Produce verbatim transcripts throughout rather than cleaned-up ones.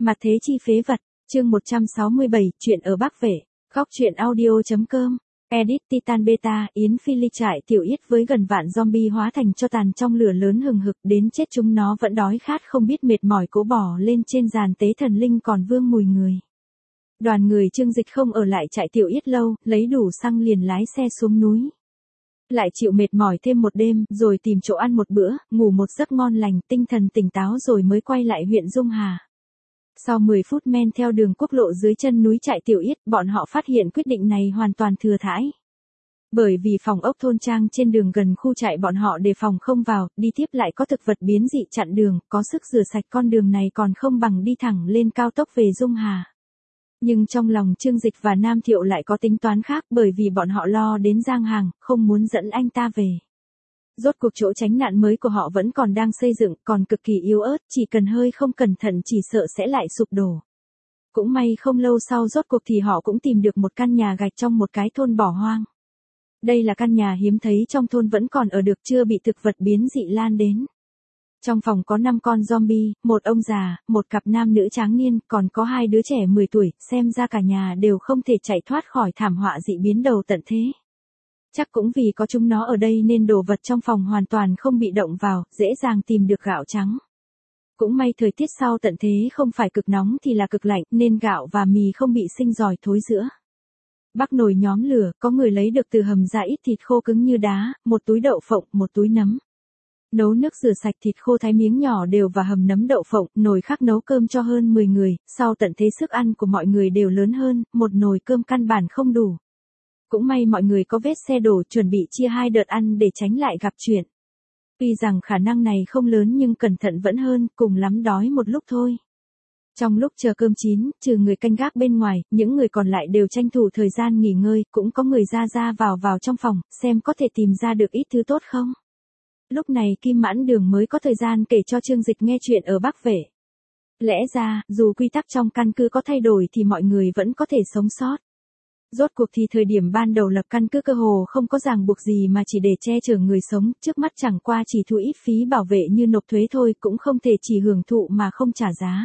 Mặt thế chi phế vật, chương một trăm sáu mươi bảy, chuyện ở Bắc Vệ, góc truyện audio.com, edit Titan Beta, Yến Phi Ly trại tiểu yết với gần vạn zombie hóa thành cho tàn trong lửa lớn hừng hực đến chết chúng nó vẫn đói khát không biết mệt mỏi cố bỏ lên trên giàn tế thần linh còn vương mùi người. Đoàn người Trương Dịch không ở lại trại tiểu yết lâu, lấy đủ xăng liền lái xe xuống núi. Lại chịu mệt mỏi thêm một đêm, rồi tìm chỗ ăn một bữa, ngủ một giấc ngon lành, tinh thần tỉnh táo rồi mới quay lại huyện Dung Hà. Sau mười phút men theo đường quốc lộ dưới chân núi trại tiểu yết, bọn họ phát hiện quyết định này hoàn toàn thừa thãi. Bởi vì phòng ốc thôn trang trên đường gần khu trại bọn họ đề phòng không vào, đi tiếp lại có thực vật biến dị chặn đường, có sức rửa sạch con đường này còn không bằng đi thẳng lên cao tốc về Dung Hà. Nhưng trong lòng Trương Dịch và Nam Thiệu lại có tính toán khác bởi vì bọn họ lo đến Giang Hàng, không muốn dẫn anh ta về. Rốt cuộc chỗ tránh nạn mới của họ vẫn còn đang xây dựng, còn cực kỳ yếu ớt, chỉ cần hơi không cẩn thận chỉ sợ sẽ lại sụp đổ. Cũng may không lâu sau rốt cuộc thì họ cũng tìm được một căn nhà gạch trong một cái thôn bỏ hoang. Đây là căn nhà hiếm thấy trong thôn vẫn còn ở được chưa bị thực vật biến dị lan đến. Trong phòng có năm con zombie, một ông già, một cặp nam nữ tráng niên, còn có hai đứa trẻ mười tuổi, xem ra cả nhà đều không thể chạy thoát khỏi thảm họa dị biến đầu tận thế. Chắc cũng vì có chúng nó ở đây nên đồ vật trong phòng hoàn toàn không bị động vào, dễ dàng tìm được gạo trắng. Cũng may thời tiết sau tận thế không phải cực nóng thì là cực lạnh nên gạo và mì không bị sinh giòi thối rữa. Bắc nồi nhóm lửa, có người lấy được từ hầm ra ít thịt khô cứng như đá, một túi đậu phộng, một túi nấm. Nấu nước rửa sạch thịt khô thái miếng nhỏ đều và hầm nấm đậu phộng, nồi khác nấu cơm cho hơn mười người, sau tận thế sức ăn của mọi người đều lớn hơn, một nồi cơm căn bản không đủ. Cũng may mọi người có vết xe đổ chuẩn bị chia hai đợt ăn để tránh lại gặp chuyện. Tuy rằng khả năng này không lớn nhưng cẩn thận vẫn hơn, cùng lắm đói một lúc thôi. Trong lúc chờ cơm chín, trừ người canh gác bên ngoài, những người còn lại đều tranh thủ thời gian nghỉ ngơi, cũng có người ra ra vào vào trong phòng, xem có thể tìm ra được ít thứ tốt không. Lúc này Kim Mãn Đường mới có thời gian kể cho Trương Dịch nghe chuyện ở Bắc Vệ. Lẽ ra, dù quy tắc trong căn cứ có thay đổi thì mọi người vẫn có thể sống sót. Rốt cuộc thì thời điểm ban đầu lập căn cứ cơ hồ không có ràng buộc gì mà chỉ để che chở người sống, trước mắt chẳng qua chỉ thu ít phí bảo vệ như nộp thuế thôi, cũng không thể chỉ hưởng thụ mà không trả giá.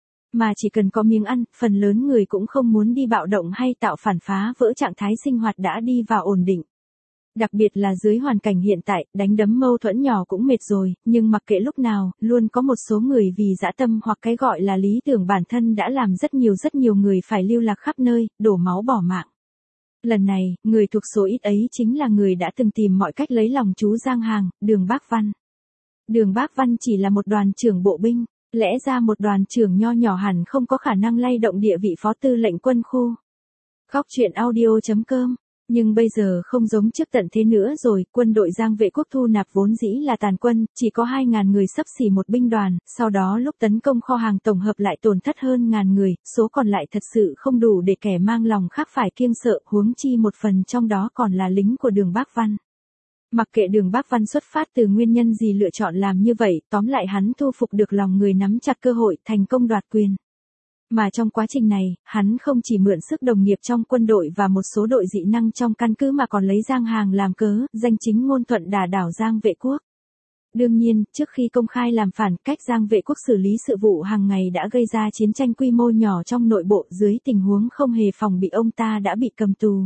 Mà chỉ cần có miếng ăn, phần lớn người cũng không muốn đi bạo động hay tạo phản phá vỡ trạng thái sinh hoạt đã đi vào ổn định. Đặc biệt là dưới hoàn cảnh hiện tại, đánh đấm mâu thuẫn nhỏ cũng mệt rồi, nhưng mặc kệ lúc nào, luôn có một số người vì dã tâm hoặc cái gọi là lý tưởng bản thân đã làm rất nhiều rất nhiều người phải lưu lạc khắp nơi, đổ máu bỏ mạng. Lần này, người thuộc số ít ấy chính là người đã từng tìm mọi cách lấy lòng chú Giang Hàng, Đường Bác Văn. Đường Bác Văn chỉ là một đoàn trưởng bộ binh, lẽ ra một đoàn trưởng nho nhỏ hẳn không có khả năng lay động địa vị phó tư lệnh quân khu. Góc truyện audio.com. Nhưng bây giờ không giống trước tận thế nữa rồi, quân đội Giang Vệ Quốc thu nạp vốn dĩ là tàn quân, chỉ có hai ngàn người xấp xỉ một binh đoàn, sau đó lúc tấn công kho hàng tổng hợp lại tổn thất hơn ngàn người, số còn lại thật sự không đủ để kẻ mang lòng khác phải kiêng sợ, huống chi một phần trong đó còn là lính của Đường Bác Văn. Mặc kệ Đường Bác Văn xuất phát từ nguyên nhân gì lựa chọn làm như vậy, tóm lại hắn thu phục được lòng người nắm chặt cơ hội thành công đoạt quyền. Mà trong quá trình này, hắn không chỉ mượn sức đồng nghiệp trong quân đội và một số đội dị năng trong căn cứ mà còn lấy Giang Hàng làm cớ, danh chính ngôn thuận đả đảo Giang Vệ Quốc. Đương nhiên, trước khi công khai làm phản, cách Giang Vệ Quốc xử lý sự vụ hàng ngày đã gây ra chiến tranh quy mô nhỏ trong nội bộ, dưới tình huống không hề phòng bị ông ta đã bị cầm tù.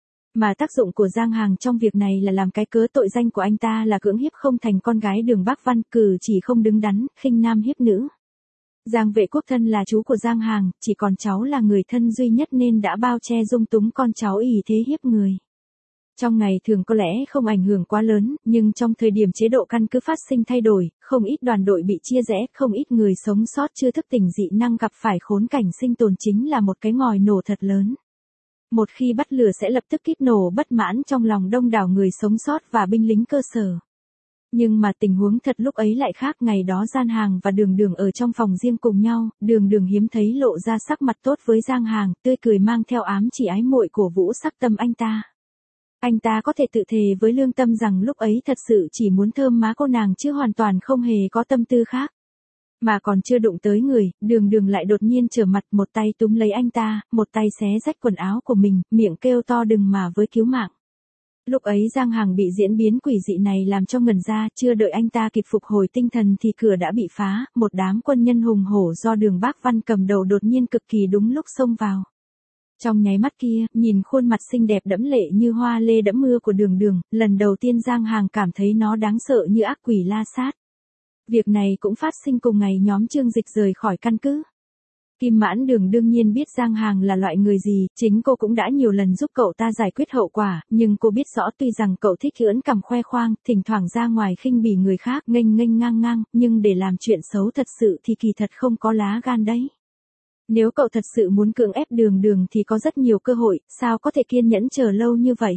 Mà tác dụng của Giang Hàng trong việc này là làm cái cớ tội danh của anh ta là cưỡng hiếp không thành con gái Đường Bác Văn, cử chỉ không đứng đắn, khinh nam hiếp nữ. Giang Vệ Quốc thân là chú của Giang Hàng, chỉ còn cháu là người thân duy nhất nên đã bao che dung túng con cháu ỷ thế hiếp người. Trong ngày thường có lẽ không ảnh hưởng quá lớn, nhưng trong thời điểm chế độ căn cứ phát sinh thay đổi, không ít đoàn đội bị chia rẽ, không ít người sống sót chưa thức tỉnh dị năng gặp phải khốn cảnh sinh tồn chính là một cái ngòi nổ thật lớn. Một khi bắt lửa sẽ lập tức kích nổ bất mãn trong lòng đông đảo người sống sót và binh lính cơ sở. Nhưng mà tình huống thật lúc ấy lại khác, ngày đó Giang Hàng và Đường Đường ở trong phòng riêng cùng nhau, Đường Đường hiếm thấy lộ ra sắc mặt tốt với Giang Hàng, tươi cười mang theo ám chỉ ái muội cổ vũ sắc tâm anh ta. Anh ta có thể tự thề với lương tâm rằng lúc ấy thật sự chỉ muốn thơm má cô nàng chứ hoàn toàn không hề có tâm tư khác. Mà còn chưa đụng tới người, Đường Đường lại đột nhiên trở mặt, một tay túm lấy anh ta, một tay xé rách quần áo của mình, miệng kêu to đừng mà với cứu mạng. Lúc ấy Giang Hằng bị diễn biến quỷ dị này làm cho ngẩn ra, chưa đợi anh ta kịp phục hồi tinh thần thì cửa đã bị phá, một đám quân nhân hùng hổ do Đường Bác Văn cầm đầu đột nhiên cực kỳ đúng lúc xông vào. Trong nháy mắt kia, nhìn khuôn mặt xinh đẹp đẫm lệ như hoa lê đẫm mưa của Đường Đường, lần đầu tiên Giang Hằng cảm thấy nó đáng sợ như ác quỷ la sát. Việc này cũng phát sinh cùng ngày nhóm Trương Dịch rời khỏi căn cứ. Kim Mãn Đường đương nhiên biết Giang Hằng là loại người gì, chính cô cũng đã nhiều lần giúp cậu ta giải quyết hậu quả, nhưng cô biết rõ tuy rằng cậu thích ưỡn cằm khoe khoang, thỉnh thoảng ra ngoài khinh bỉ người khác, nghênh nghênh ngang ngang, nhưng để làm chuyện xấu thật sự thì kỳ thật không có lá gan đấy. Nếu cậu thật sự muốn cưỡng ép Đường Đường thì có rất nhiều cơ hội, sao có thể kiên nhẫn chờ lâu như vậy.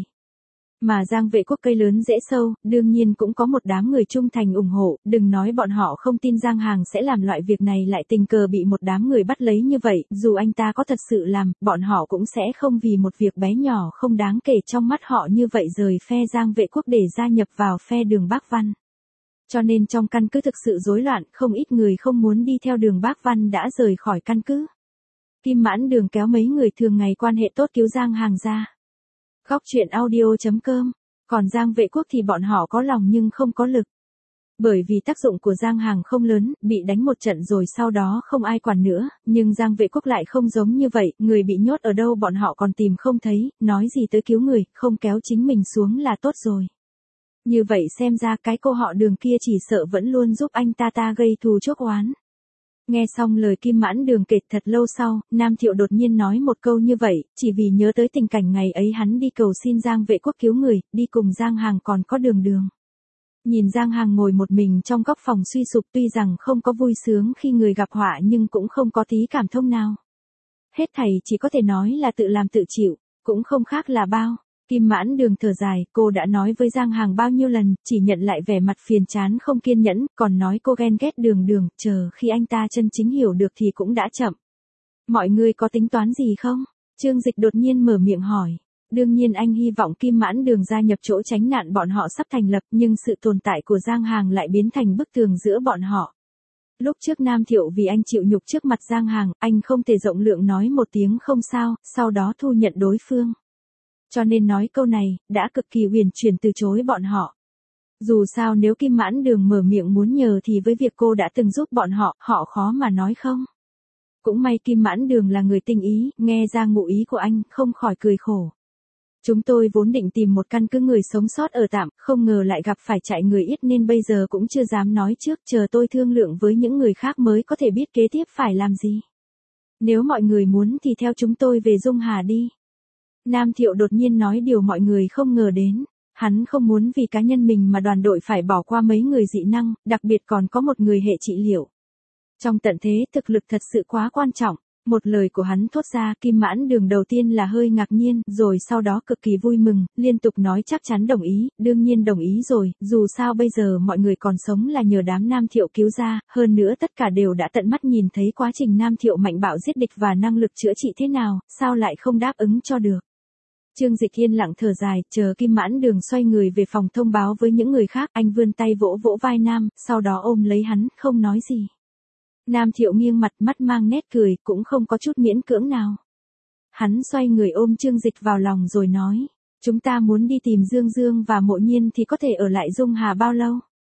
Mà Giang Vệ Quốc cây lớn rễ sâu, đương nhiên cũng có một đám người trung thành ủng hộ, đừng nói bọn họ không tin Giang Hằng sẽ làm loại việc này lại tình cờ bị một đám người bắt lấy như vậy, dù anh ta có thật sự làm, bọn họ cũng sẽ không vì một việc bé nhỏ không đáng kể trong mắt họ như vậy rời phe Giang Vệ Quốc để gia nhập vào phe Đường Bác Văn. Cho nên trong căn cứ thực sự rối loạn, không ít người không muốn đi theo Đường Bác Văn đã rời khỏi căn cứ. Kim Mãn Đường kéo mấy người thường ngày quan hệ tốt cứu Giang Hằng ra. Góc truyện audio chấm com. Còn Giang Vệ Quốc thì bọn họ có lòng nhưng không có lực. Bởi vì tác dụng của Giang Hằng không lớn, bị đánh một trận rồi sau đó không ai quản nữa, nhưng Giang Vệ Quốc lại không giống như vậy, người bị nhốt ở đâu bọn họ còn tìm không thấy, nói gì tới cứu người, không kéo chính mình xuống là tốt rồi. Như vậy xem ra cái cô họ Đường kia chỉ sợ vẫn luôn giúp anh ta ta gây thù chuốc oán. Nghe xong lời Kim Mãn Đường kể thật lâu sau, Nam Thiệu đột nhiên nói một câu như vậy, chỉ vì nhớ tới tình cảnh ngày ấy hắn đi cầu xin Giang Vệ Quốc cứu người, đi cùng Giang Hằng còn có Đường Đường. Nhìn Giang Hằng ngồi một mình trong góc phòng suy sụp tuy rằng không có vui sướng khi người gặp họa nhưng cũng không có tí cảm thông nào. Hết thảy chỉ có thể nói là tự làm tự chịu, cũng không khác là bao. Kim Mãn Đường thở dài, cô đã nói với Giang Hằng bao nhiêu lần, chỉ nhận lại vẻ mặt phiền chán không kiên nhẫn, còn nói cô ghen ghét Đường Đường, chờ khi anh ta chân chính hiểu được thì cũng đã chậm. Mọi người có tính toán gì không? Trương Dịch đột nhiên mở miệng hỏi. Đương nhiên anh hy vọng Kim Mãn Đường gia nhập chỗ tránh nạn bọn họ sắp thành lập, nhưng sự tồn tại của Giang Hằng lại biến thành bức tường giữa bọn họ. Lúc trước Nam Thiệu vì anh chịu nhục trước mặt Giang Hằng, anh không thể rộng lượng nói một tiếng không sao, sau đó thu nhận đối phương. Cho nên nói câu này, đã cực kỳ huyền chuyển từ chối bọn họ. Dù sao nếu Kim Mãn Đường mở miệng muốn nhờ thì với việc cô đã từng giúp bọn họ, họ khó mà nói không. Cũng may Kim Mãn Đường là người tinh ý, nghe ra ngụ ý của anh, không khỏi cười khổ. Chúng tôi vốn định tìm một căn cứ người sống sót ở tạm, không ngờ lại gặp phải chạy người ít nên bây giờ cũng chưa dám nói trước, chờ tôi thương lượng với những người khác mới có thể biết kế tiếp phải làm gì. Nếu mọi người muốn thì theo chúng tôi về Dung Hà đi. Nam Thiệu đột nhiên nói điều mọi người không ngờ đến. Hắn không muốn vì cá nhân mình mà đoàn đội phải bỏ qua mấy người dị năng, đặc biệt còn có một người hệ trị liệu. Trong tận thế thực lực thật sự quá quan trọng. Một lời của hắn thốt ra, Kim Mãn Đường đầu tiên là hơi ngạc nhiên, rồi sau đó cực kỳ vui mừng, liên tục nói chắc chắn đồng ý, đương nhiên đồng ý rồi, dù sao bây giờ mọi người còn sống là nhờ đám Nam Thiệu cứu ra, hơn nữa tất cả đều đã tận mắt nhìn thấy quá trình Nam Thiệu mạnh bạo giết địch và năng lực chữa trị thế nào, sao lại không đáp ứng cho được. Trương Dịch yên lặng thở dài, chờ Kim Mãn Đường xoay người về phòng thông báo với những người khác, anh vươn tay vỗ vỗ vai Nam, sau đó ôm lấy hắn, không nói gì. Nam Thiệu nghiêng mặt, mắt mang nét cười, cũng không có chút miễn cưỡng nào. Hắn xoay người ôm Trương Dịch vào lòng rồi nói, chúng ta muốn đi tìm Dương Dương và Mộ Nhiên thì có thể ở lại Dung Hà bao lâu?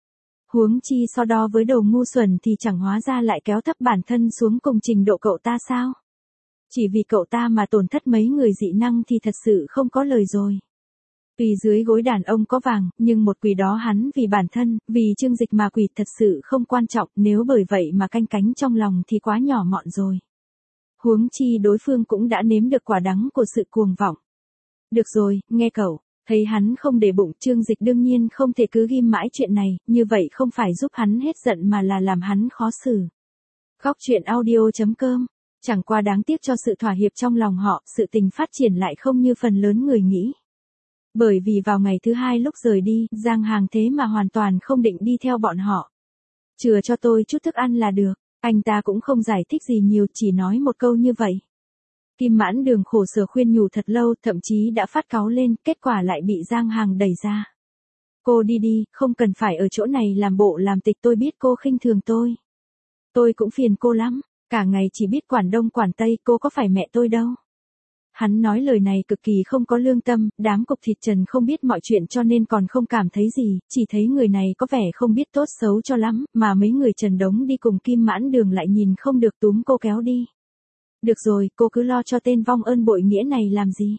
Huống chi so đo với đồ ngu xuẩn thì chẳng hóa ra lại kéo thấp bản thân xuống cùng trình độ cậu ta sao? Chỉ vì cậu ta mà tổn thất mấy người dị năng thì thật sự không có lời rồi. Vì dưới gối đàn ông có vàng, nhưng một quỷ đó hắn vì bản thân, vì Trương Dịch mà quỷ thật sự không quan trọng, nếu bởi vậy mà canh cánh trong lòng thì quá nhỏ mọn rồi. Huống chi đối phương cũng đã nếm được quả đắng của sự cuồng vọng. Được rồi, nghe cậu, thấy hắn không để bụng, Trương Dịch đương nhiên không thể cứ ghim mãi chuyện này, như vậy không phải giúp hắn hết giận mà là làm hắn khó xử. Góc truyện audio chấm com. Chẳng qua đáng tiếc cho sự thỏa hiệp trong lòng họ, sự tình phát triển lại không như phần lớn người nghĩ. Bởi vì vào ngày thứ hai lúc rời đi, Giang Hằng thế mà hoàn toàn không định đi theo bọn họ. Chừa cho tôi chút thức ăn là được, anh ta cũng không giải thích gì nhiều, chỉ nói một câu như vậy. Kim Mãn Đường khổ sở khuyên nhủ thật lâu, thậm chí đã phát cáu lên, kết quả lại bị Giang Hằng đẩy ra. Cô đi đi, không cần phải ở chỗ này làm bộ làm tịch, tôi biết cô khinh thường tôi. Tôi cũng phiền cô lắm, cả ngày chỉ biết quản đông quản tây, cô có phải mẹ tôi đâu. Hắn nói lời này cực kỳ không có lương tâm, đám cục thịt Trần không biết mọi chuyện cho nên còn không cảm thấy gì, chỉ thấy người này có vẻ không biết tốt xấu cho lắm, mà mấy người Trần Đống đi cùng Kim Mãn Đường lại nhìn không được túm cô kéo đi. Được rồi, cô cứ lo cho tên vong ơn bội nghĩa này làm gì.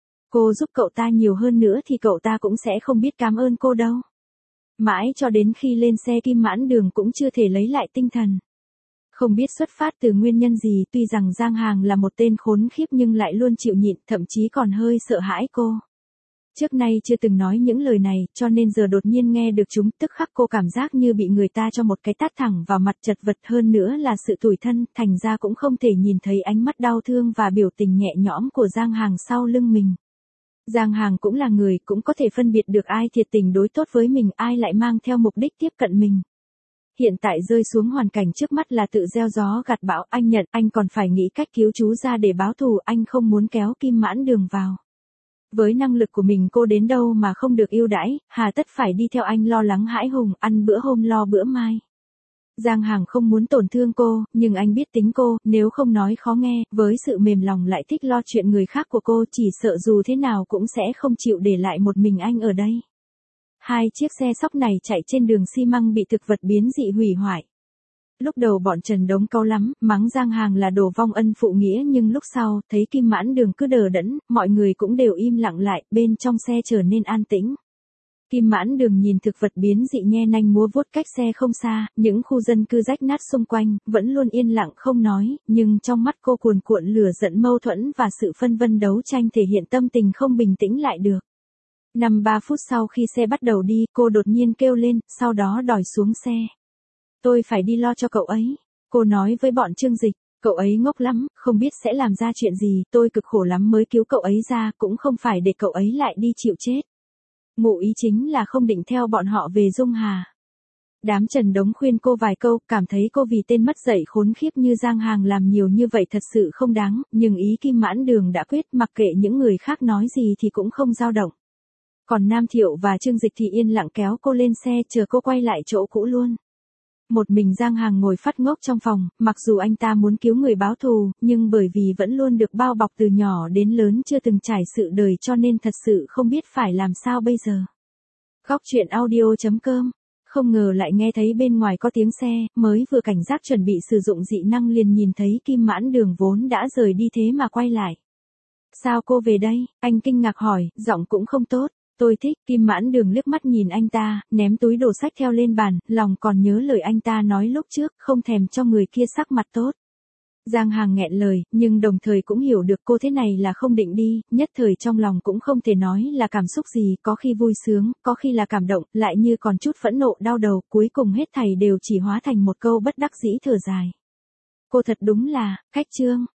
Cô giúp cậu ta nhiều hơn nữa thì cậu ta cũng sẽ không biết cảm ơn cô đâu. Mãi cho đến khi lên xe Kim Mãn Đường cũng chưa thể lấy lại tinh thần. Không biết xuất phát từ nguyên nhân gì, tuy rằng Giang Hàng là một tên khốn khiếp nhưng lại luôn chịu nhịn, thậm chí còn hơi sợ hãi cô. Trước nay chưa từng nói những lời này, cho nên giờ đột nhiên nghe được chúng, tức khắc cô cảm giác như bị người ta cho một cái tát thẳng vào mặt, chật vật hơn nữa là sự tủi thân, thành ra cũng không thể nhìn thấy ánh mắt đau thương và biểu tình nhẹ nhõm của Giang Hàng sau lưng mình. Giang Hàng cũng là người, cũng có thể phân biệt được ai thiệt tình đối tốt với mình, ai lại mang theo mục đích tiếp cận mình. Hiện tại rơi xuống hoàn cảnh trước mắt là tự gieo gió gặt bão, anh nhận, anh còn phải nghĩ cách cứu chú ra để báo thù, anh không muốn kéo Kim Mãn Đường vào. Với năng lực của mình cô đến đâu mà không được ưu đãi, hà tất phải đi theo anh lo lắng hãi hùng, ăn bữa hôm lo bữa mai. Giang Hàng không muốn tổn thương cô, nhưng anh biết tính cô, nếu không nói khó nghe, với sự mềm lòng lại thích lo chuyện người khác của cô, chỉ sợ dù thế nào cũng sẽ không chịu để lại một mình anh ở đây. Hai chiếc xe sóc này chạy trên đường xi măng bị thực vật biến dị hủy hoại. Lúc đầu bọn Trần Đống cáu lắm, mắng Giang Hàng là đồ vong ân phụ nghĩa, nhưng lúc sau, thấy Kim Mãn Đường cứ đờ đẫn, mọi người cũng đều im lặng lại, bên trong xe trở nên an tĩnh. Kim Mãn Đường nhìn thực vật biến dị nhe nanh múa vuốt cách xe không xa, những khu dân cư rách nát xung quanh, vẫn luôn yên lặng không nói, nhưng trong mắt cô cuồn cuộn lửa giận, mâu thuẫn và sự phân vân đấu tranh thể hiện tâm tình không bình tĩnh lại được. Năm ba phút sau khi xe bắt đầu đi, cô đột nhiên kêu lên, sau đó đòi xuống xe. Tôi phải đi lo cho cậu ấy. Cô nói với bọn Trương Dịch, cậu ấy ngốc lắm, không biết sẽ làm ra chuyện gì, tôi cực khổ lắm mới cứu cậu ấy ra, cũng không phải để cậu ấy lại đi chịu chết. Ngụ ý chính là không định theo bọn họ về Dung Hà. Đám Trần Đống khuyên cô vài câu, cảm thấy cô vì tên mất dạy khốn khiếp như Giang Hàng làm nhiều như vậy thật sự không đáng, nhưng ý Kim Mãn Đường đã quyết, mặc kệ những người khác nói gì thì cũng không dao động. Còn Nam Thiệu và Trương Dịch thì yên lặng kéo cô lên xe, chờ cô quay lại chỗ cũ luôn. Một mình Giang Hàng ngồi phát ngốc trong phòng, mặc dù anh ta muốn cứu người báo thù, nhưng bởi vì vẫn luôn được bao bọc từ nhỏ đến lớn, chưa từng trải sự đời cho nên thật sự không biết phải làm sao bây giờ. Góc truyện audio chấm com. Không ngờ lại nghe thấy bên ngoài có tiếng xe, mới vừa cảnh giác chuẩn bị sử dụng dị năng liền nhìn thấy Kim Mãn Đường vốn đã rời đi thế mà quay lại. Sao cô về đây? Anh kinh ngạc hỏi, giọng cũng không tốt. Tôi thích. Kim Mãn Đường liếc mắt nhìn anh ta, ném túi đồ sách theo lên bàn, lòng còn nhớ lời anh ta nói lúc trước, không thèm cho người kia sắc mặt tốt. Giang Hàng nghẹn lời, nhưng đồng thời cũng hiểu được cô thế này là không định đi, nhất thời trong lòng cũng không thể nói là cảm xúc gì, có khi vui sướng, có khi là cảm động, lại như còn chút phẫn nộ đau đầu, cuối cùng hết thảy đều chỉ hóa thành một câu bất đắc dĩ thở dài. Cô thật đúng là, khách trương.